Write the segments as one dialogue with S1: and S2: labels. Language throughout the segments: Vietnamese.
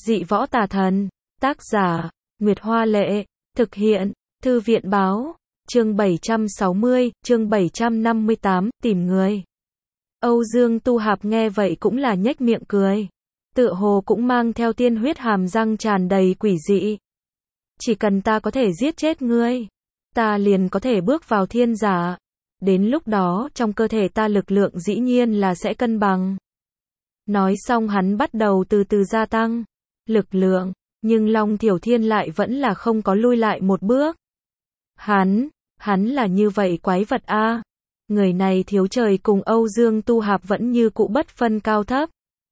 S1: Dị võ tà thần. Tác giả, Nguyệt Hoa Lệ. Thực hiện, Thư viện Báo. Chương 760, chương 758, tìm người. Âu Dương Tu Hạp nghe vậy cũng là nhếch miệng cười. Tựa hồ cũng mang theo tiên huyết hàm răng tràn đầy quỷ dị. Chỉ cần ta có thể giết chết ngươi, ta liền có thể bước vào thiên giả. Đến lúc đó, trong cơ thể ta lực lượng dĩ nhiên là sẽ cân bằng. Nói xong hắn bắt đầu từ từ gia tăng lực lượng, nhưng Long Thiểu Thiên lại vẫn là không có lui lại một bước. Hắn là như vậy quái vật a. Người này thiếu trời cùng Âu Dương Tu Hạp vẫn như cũ bất phân cao thấp.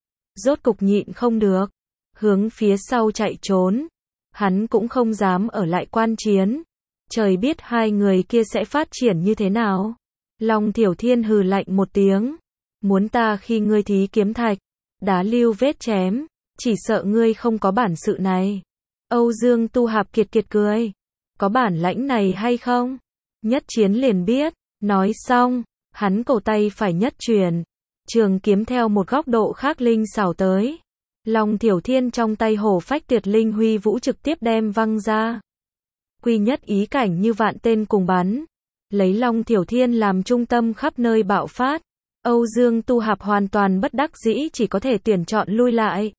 S1: Rốt cục nhịn không được, hướng phía sau chạy trốn. Hắn cũng không dám ở lại quan chiến. Trời biết hai người kia sẽ phát triển như thế nào. Long Thiểu Thiên hừ lạnh một tiếng. Muốn ta khi ngươi thí kiếm thạch, đá lưu vết chém, chỉ sợ ngươi không có bản sự này. Âu Dương Tu Hạp kiệt kiệt cười. Có bản lãnh này hay không? Nhất chiến liền biết. Nói xong, hắn cổ tay phải nhất truyền, trường kiếm theo một góc độ khác linh xảo tới. Long Thiểu Thiên trong tay hổ phách tuyệt linh huy vũ trực tiếp đem văng ra. Quy nhất ý cảnh như vạn tên cùng bắn, lấy Long Thiểu Thiên làm trung tâm khắp nơi bạo phát. Âu Dương Tu Hạp hoàn toàn bất đắc dĩ chỉ có thể tuyển chọn lui lại.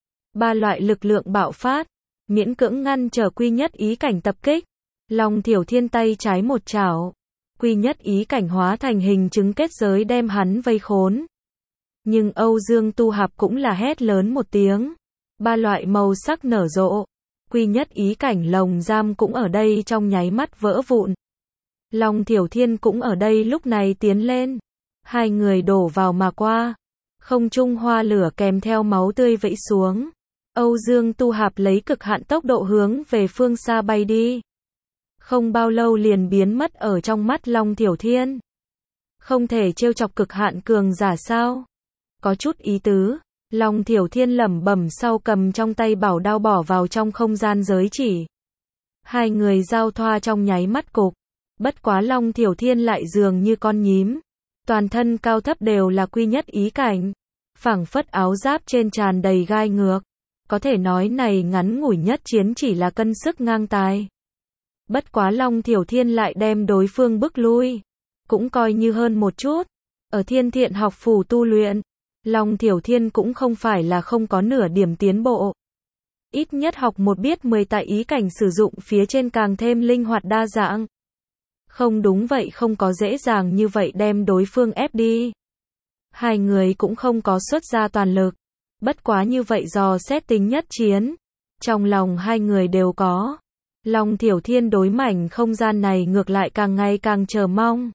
S1: Ba loại lực lượng bạo phát, miễn cưỡng ngăn trở quy nhất ý cảnh tập kích. Long Thiểu Thiên tay trái một chảo, quy nhất ý cảnh hóa thành hình chứng kết giới đem hắn vây khốn. Nhưng Âu Dương Tu Hạp cũng là hét lớn một tiếng. Ba loại màu sắc nở rộ. Quy nhất ý cảnh lồng giam cũng ở đây trong nháy mắt vỡ vụn. Long Thiểu Thiên cũng ở đây lúc này tiến lên. Hai người đổ vào mà qua. Không trung hoa lửa kèm theo máu tươi vẫy xuống. Âu Dương Tu Hạp lấy cực hạn tốc độ hướng về phương xa bay đi. Không bao lâu liền biến mất ở trong mắt Long Thiểu Thiên. Không thể trêu chọc cực hạn cường giả sao? Có chút ý tứ. Long Thiểu Thiên lẩm bẩm sau cầm trong tay bảo đao bỏ vào trong không gian giới chỉ. Hai người giao thoa trong nháy mắt cục. Bất quá Long Thiểu Thiên lại dường như con nhím. Toàn thân cao thấp đều là quy nhất ý cảnh. Phảng phất áo giáp trên tràn đầy gai ngược. Có thể nói này ngắn ngủi nhất chiến chỉ là cân sức ngang tài. Bất quá Long Thiểu Thiên lại đem đối phương bức lui. Cũng coi như hơn một chút. Ở Thiên Thiện học phủ tu luyện, Long Thiểu Thiên cũng không phải là không có nửa điểm tiến bộ. Ít nhất học một biết 10 tại ý cảnh sử dụng phía trên càng thêm linh hoạt đa dạng. Không đúng vậy không có dễ dàng như vậy đem đối phương ép đi. Hai người cũng không có xuất ra toàn lực. Bất quá như vậy dò xét tính nhất chiến. Trong lòng hai người đều có. Long Thiểu Thiên đối mảnh không gian này ngược lại càng ngày càng chờ mong.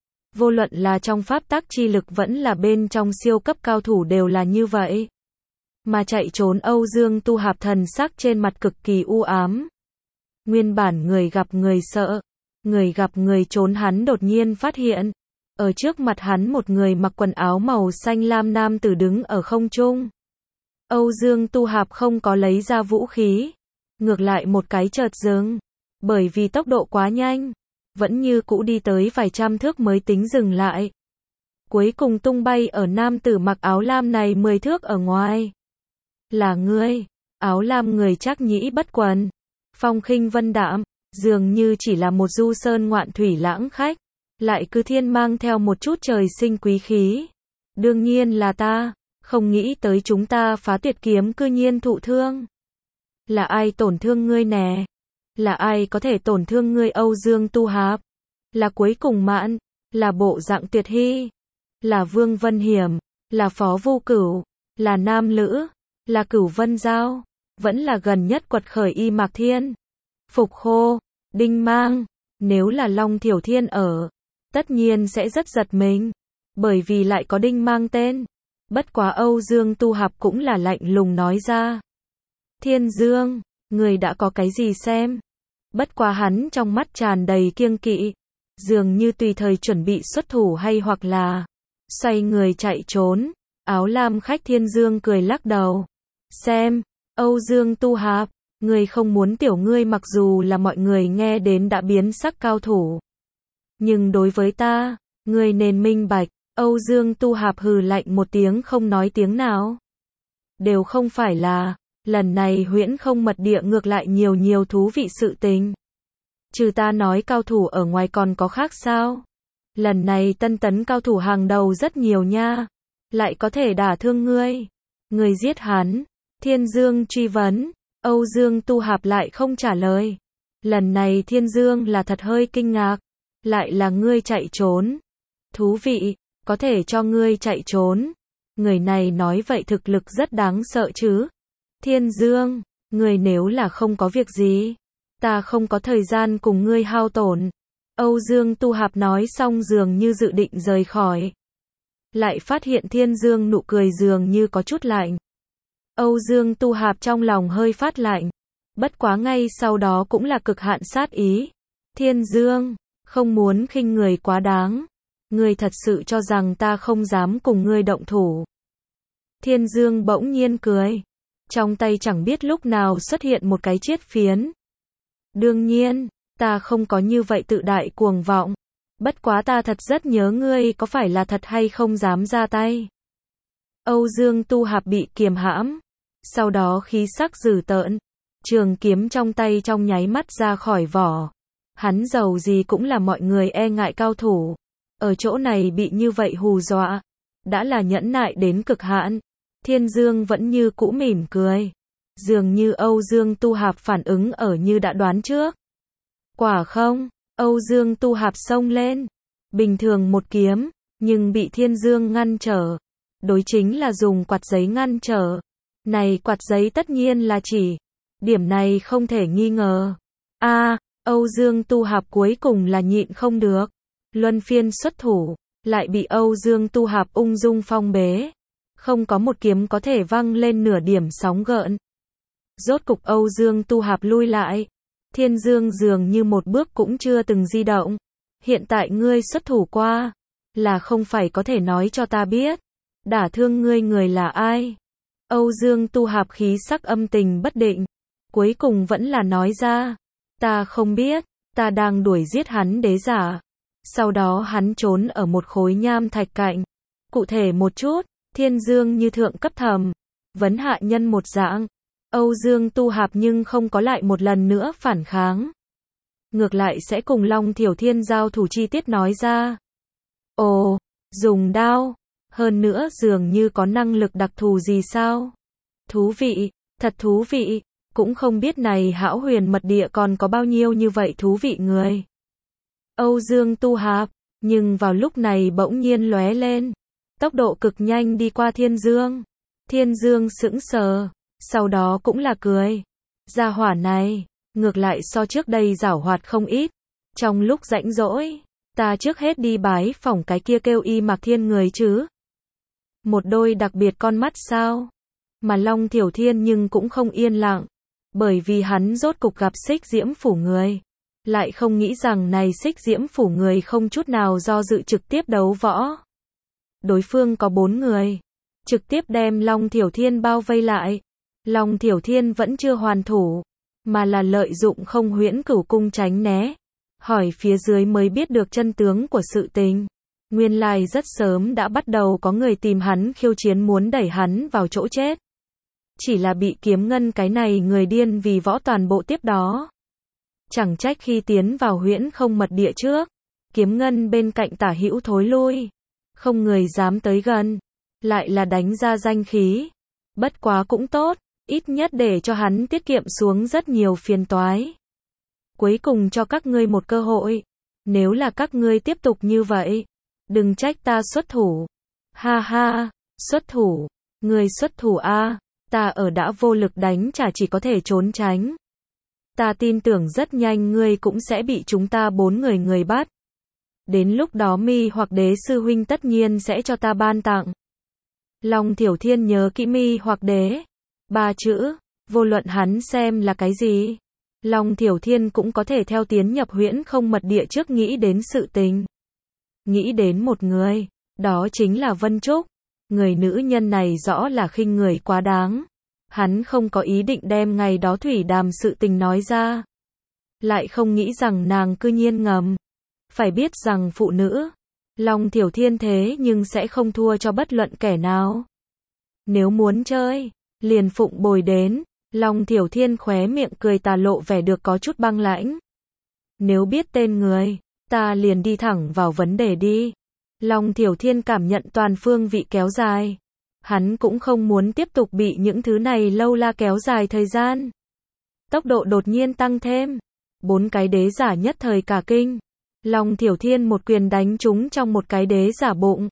S1: Vô luận là trong pháp tắc chi lực vẫn là bên trong siêu cấp cao thủ đều là như vậy. Mà chạy trốn Âu Dương Tu Hạp thần sắc trên mặt cực kỳ u ám. Nguyên bản người gặp người sợ, người gặp người trốn hắn đột nhiên phát hiện. Ở trước mặt hắn một người mặc quần áo màu xanh lam nam tử đứng ở không trung. Âu Dương Tu Hạp không có lấy ra vũ khí. Ngược lại một cái chợt dừng. Bởi vì tốc độ quá nhanh. Vẫn như cũ đi tới vài trăm thước mới tính dừng lại. Cuối cùng tung bay ở nam tử mặc áo lam này 10 thước ở ngoài. Là ngươi. Áo lam người Trác Nhĩ bất quần. Phong khinh vân đạm. Dường như chỉ là một du sơn ngoạn thủy lãng khách. Lại cứ thiên mang theo một chút trời sinh quý khí. Đương nhiên là ta. Không nghĩ tới chúng ta phá tuyệt kiếm cư nhiên thụ thương. Là ai tổn thương ngươi nè? Là ai có thể tổn thương ngươi Âu Dương Tu Hạp? Là Cuối Cùng Mạn? Là Bộ Dạng Tuyệt Hy? Là Vương Vân Hiểm? Là Phó Vô Cửu? Là Nam Lữ? Là Cửu Vân Giao? Vẫn là gần nhất quật khởi Y Mạc Thiên? Phục Khô? Đinh Mang? Nếu là Long Thiểu Thiên ở, tất nhiên sẽ rất giật mình. Bởi vì lại có Đinh Mang tên. Bất quá Âu Dương Tu Hạp cũng là lạnh lùng nói ra. Thiên Dương, người đã có cái gì xem? Bất quá hắn trong mắt tràn đầy kiêng kỵ. Dường như tùy thời chuẩn bị xuất thủ hay hoặc là xoay người chạy trốn. Áo lam khách Thiên Dương cười lắc đầu. Xem, Âu Dương Tu Hạp, người không muốn tiểu ngươi mặc dù là mọi người nghe đến đã biến sắc cao thủ. Nhưng đối với ta, ngươi nên minh bạch. Âu Dương Tu Hạp hừ lạnh một tiếng không nói tiếng nào. Đều không phải là Lần này huyễn không mật địa ngược lại nhiều thú vị sự tình. Trừ ta nói cao thủ ở ngoài còn có khác sao? Lần này tân tấn cao thủ hàng đầu rất nhiều nha. Lại có thể đả thương ngươi. Ngươi giết hắn. Thiên Dương truy vấn. Âu Dương Tu Hạp lại không trả lời. Lần này Thiên Dương là thật hơi kinh ngạc. Lại là ngươi chạy trốn. Thú vị, có thể cho ngươi chạy trốn. Người này nói vậy thực lực rất đáng sợ chứ. Thiên Dương, ngươi nếu là không có việc gì, ta không có thời gian cùng ngươi hao tổn. Âu Dương Tu Hạp nói xong dường như dự định rời khỏi. Lại phát hiện Thiên Dương nụ cười dường như có chút lạnh. Âu Dương Tu Hạp trong lòng hơi phát lạnh. Bất quá ngay sau đó cũng là cực hạn sát ý. Thiên Dương, không muốn khinh người quá đáng. Ngươi thật sự cho rằng ta không dám cùng ngươi động thủ. Thiên Dương bỗng nhiên cười. Trong tay chẳng biết lúc nào xuất hiện một cái chiết phiến. Đương nhiên, ta không có như vậy tự đại cuồng vọng. Bất quá ta thật rất nhớ ngươi, có phải là thật hay không dám ra tay. Âu Dương Tu Hạp bị kiềm hãm. Sau đó khí sắc dữ tợn. Trường kiếm trong tay trong nháy mắt ra khỏi vỏ. Hắn giàu gì cũng là mọi người e ngại cao thủ. Ở chỗ này bị như vậy hù dọa. Đã là nhẫn nại đến cực hạn. Thiên Dương vẫn như cũ mỉm cười. Dường như Âu Dương Tu Hạp phản ứng ở như đã đoán trước. Quả không, Âu Dương Tu Hạp xông lên. Bình thường một kiếm, nhưng bị Thiên Dương ngăn trở. Đối chính là dùng quạt giấy ngăn trở. Này quạt giấy tất nhiên là chỉ. Điểm này không thể nghi ngờ. Âu Dương Tu Hạp cuối cùng là nhịn không được. Luân phiên xuất thủ, lại bị Âu Dương Tu Hạp ung dung phong bế. Không có một kiếm có thể văng lên nửa điểm sóng gợn. Rốt cục Âu Dương Tu Hạp lui lại. Thiên Dương dường như một bước cũng chưa từng di động. Hiện tại ngươi xuất thủ qua, là không phải có thể nói cho ta biết. Đả thương ngươi người là ai? Âu Dương Tu Hạp khí sắc âm tình bất định. Cuối cùng vẫn là nói ra. Ta không biết, ta đang đuổi giết hắn đế giả. Sau đó hắn trốn ở một khối nham thạch cạnh. Cụ thể một chút, Thiên Dương như thượng cấp thẩm vấn hạ nhân một dạng. Âu Dương Tu Hạp nhưng không có lại một lần nữa phản kháng. Ngược lại sẽ cùng Long Thiểu Thiên giao thủ chi tiết nói ra. Ồ, dùng đao. Hơn nữa dường như có năng lực đặc thù gì sao? Thú vị, thật thú vị. Cũng không biết này hão huyền mật địa còn có bao nhiêu như vậy thú vị người. Âu Dương Tu Hạp, nhưng vào lúc này bỗng nhiên lóe lên. Tốc độ cực nhanh đi qua Thiên Dương. Thiên Dương sững sờ, sau đó cũng là cười. Gia hỏa này, ngược lại so trước đây giảo hoạt không ít. Trong lúc rảnh rỗi, ta trước hết đi bái phỏng cái kia kêu Y Mạc Thiên người chứ. Một đôi đặc biệt con mắt sao? Mà Long Thiểu Thiên nhưng cũng không yên lặng. Bởi vì hắn rốt cục gặp Xích Diễm Phủ người. Lại không nghĩ rằng này Xích Diễm Phủ người không chút nào do dự trực tiếp đấu võ. Đối phương có 4 người. Trực tiếp đem Long Thiểu Thiên bao vây lại. Long Thiểu Thiên vẫn chưa hoàn thủ. Mà là lợi dụng không huyễn cửu cung tránh né. Hỏi phía dưới mới biết được chân tướng của sự tình. Nguyên lai rất sớm đã bắt đầu có người tìm hắn khiêu chiến muốn đẩy hắn vào chỗ chết. Chỉ là bị Kiếm Ngân cái này người điên vì võ toàn bộ tiếp đó. Chẳng trách khi tiến vào huyễn không mật địa trước. Kiếm Ngân bên cạnh tả hữu thối lui. Không người dám tới gần. Lại là đánh ra danh khí. Bất quá cũng tốt. Ít nhất để cho hắn tiết kiệm xuống rất nhiều phiền toái. Cuối cùng cho các ngươi một cơ hội. Nếu là các ngươi tiếp tục như vậy, đừng trách ta xuất thủ. Ha ha, xuất thủ. Ngươi xuất thủ a, ta ở đã vô lực đánh trả chỉ có thể trốn tránh. Ta tin tưởng rất nhanh ngươi cũng sẽ bị chúng ta 4 người bắt. Đến lúc đó Mi hoặc Đế sư huynh tất nhiên sẽ cho ta ban tặng. Long Thiểu Thiên nhớ kỹ Mi hoặc Đế. 3 chữ, vô luận hắn xem là cái gì. Long Thiểu Thiên cũng có thể theo tiến nhập huyễn không mật địa trước nghĩ đến sự tình. Nghĩ đến một người, đó chính là Vân Trúc. Người nữ nhân này rõ là khinh người quá đáng. Hắn không có ý định đem ngày đó thủy đàm sự tình nói ra. Lại không nghĩ rằng nàng cư nhiên ngầm. Phải biết rằng phụ nữ, Long Thiểu Thiên thế nhưng sẽ không thua cho bất luận kẻ nào. Nếu muốn chơi, liền phụng bồi đến. Long Thiểu Thiên khóe miệng cười tà lộ vẻ được có chút băng lãnh. Nếu biết tên người, ta liền đi thẳng vào vấn đề đi. Long Thiểu Thiên cảm nhận toàn phương vị kéo dài. Hắn cũng không muốn tiếp tục bị những thứ này lâu la kéo dài thời gian. Tốc độ đột nhiên tăng thêm. 4 cái đế giả nhất thời cả kinh. Long Thiểu Thiên một quyền đánh trúng trong một cái đế giả bụng.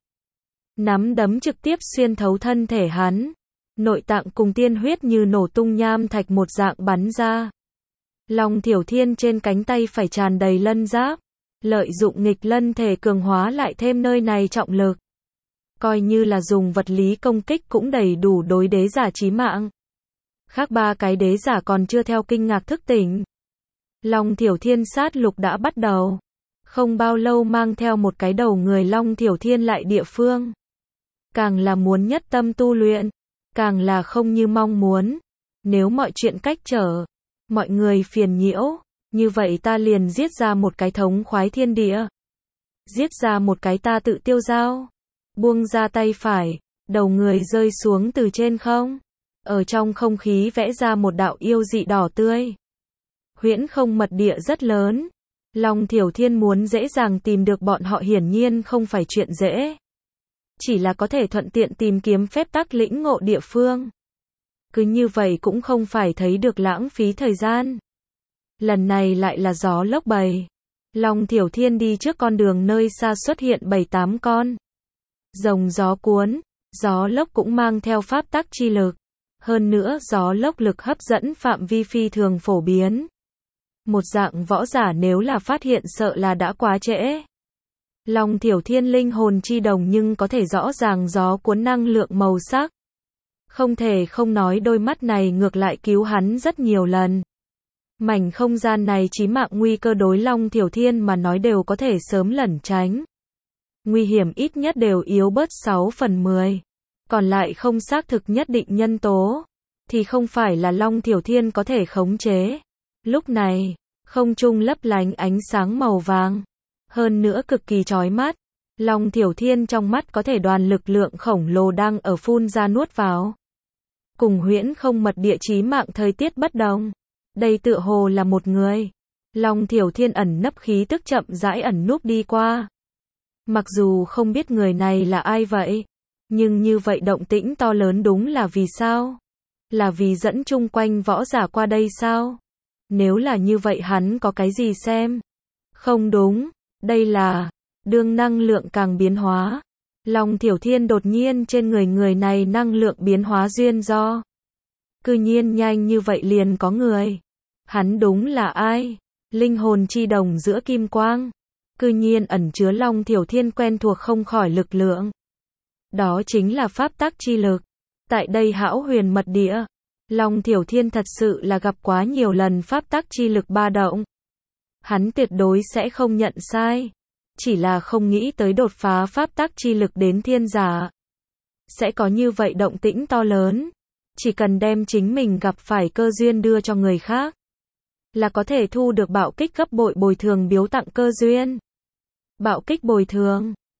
S1: Nắm đấm trực tiếp xuyên thấu thân thể hắn. Nội tạng cùng tiên huyết như nổ tung nham thạch một dạng bắn ra. Long Thiểu Thiên trên cánh tay phải tràn đầy lân giáp. Lợi dụng nghịch lân thể cường hóa lại thêm nơi này trọng lực. Coi như là dùng vật lý công kích cũng đầy đủ đối đế giả chí mạng. Khác 3 cái đế giả còn chưa theo kinh ngạc thức tỉnh. Long Thiểu Thiên sát lục đã bắt đầu. Không bao lâu mang theo một cái đầu người Long Thiểu Thiên lại địa phương. Càng là muốn nhất tâm tu luyện, càng là không như mong muốn. Nếu mọi chuyện cách trở, mọi người phiền nhiễu, như vậy ta liền giết ra một cái thống khoái thiên địa. Giết ra một cái ta tự tiêu dao. Buông ra tay phải, đầu người rơi xuống từ trên không. Ở trong không khí vẽ ra một đạo yêu dị đỏ tươi. Huyễn không mật địa rất lớn. Long Thiểu Thiên muốn dễ dàng tìm được bọn họ hiển nhiên không phải chuyện dễ. Chỉ là có thể thuận tiện tìm kiếm phép tắc lĩnh ngộ địa phương. Cứ như vậy cũng không phải thấy được lãng phí thời gian. Lần này lại là gió lốc bầy. Long Thiểu Thiên đi trước con đường nơi xa xuất hiện 7-8 con. Rồng gió cuốn, gió lốc cũng mang theo pháp tắc chi lực. Hơn nữa gió lốc lực hấp dẫn phạm vi phi thường phổ biến. Một dạng võ giả nếu là phát hiện sợ là đã quá trễ. Long Thiểu Thiên linh hồn chi đồng nhưng có thể rõ ràng gió cuốn năng lượng màu sắc. Không thể không nói đôi mắt này ngược lại cứu hắn rất nhiều lần. Mảnh không gian này chí mạng nguy cơ đối Long Thiểu Thiên mà nói đều có thể sớm lẩn tránh. Nguy hiểm ít nhất đều yếu bớt 6/10. Còn lại không xác thực nhất định nhân tố, thì không phải là Long Thiểu Thiên có thể khống chế. Lúc này, không trung lấp lánh ánh sáng màu vàng. Hơn nữa cực kỳ chói mắt. Long Thiểu Thiên trong mắt có thể đoàn lực lượng khổng lồ đang ở phun ra nuốt vào. Cùng huyễn không mật địa chí mạng thời tiết bất đồng. Đây tựa hồ là một người. Long Thiểu Thiên ẩn nấp khí tức chậm rãi ẩn núp đi qua. Mặc dù không biết người này là ai vậy, nhưng như vậy động tĩnh to lớn đúng là vì sao? Là vì dẫn chung quanh võ giả qua đây sao? Nếu là như vậy hắn có cái gì xem? Không đúng, đây là đương năng lượng càng biến hóa. Long Thiểu Thiên đột nhiên trên người này năng lượng biến hóa duyên do. Cư nhiên nhanh như vậy liền có người. Hắn đúng là ai? Linh hồn chi đồng giữa kim quang. Cư nhiên ẩn chứa Long Thiểu Thiên quen thuộc không khỏi lực lượng. Đó chính là pháp tắc chi lực. Tại đây hão huyền mật địa, Long Thiểu Thiên thật sự là gặp quá nhiều lần pháp tắc chi lực ba động. Hắn tuyệt đối sẽ không nhận sai. Chỉ là không nghĩ tới đột phá pháp tắc chi lực đến thiên giả. Sẽ có như vậy động tĩnh to lớn. Chỉ cần đem chính mình gặp phải cơ duyên đưa cho người khác, là có thể thu được bạo kích gấp bội bồi thường biếu tặng cơ duyên. Bạo kích bồi thường.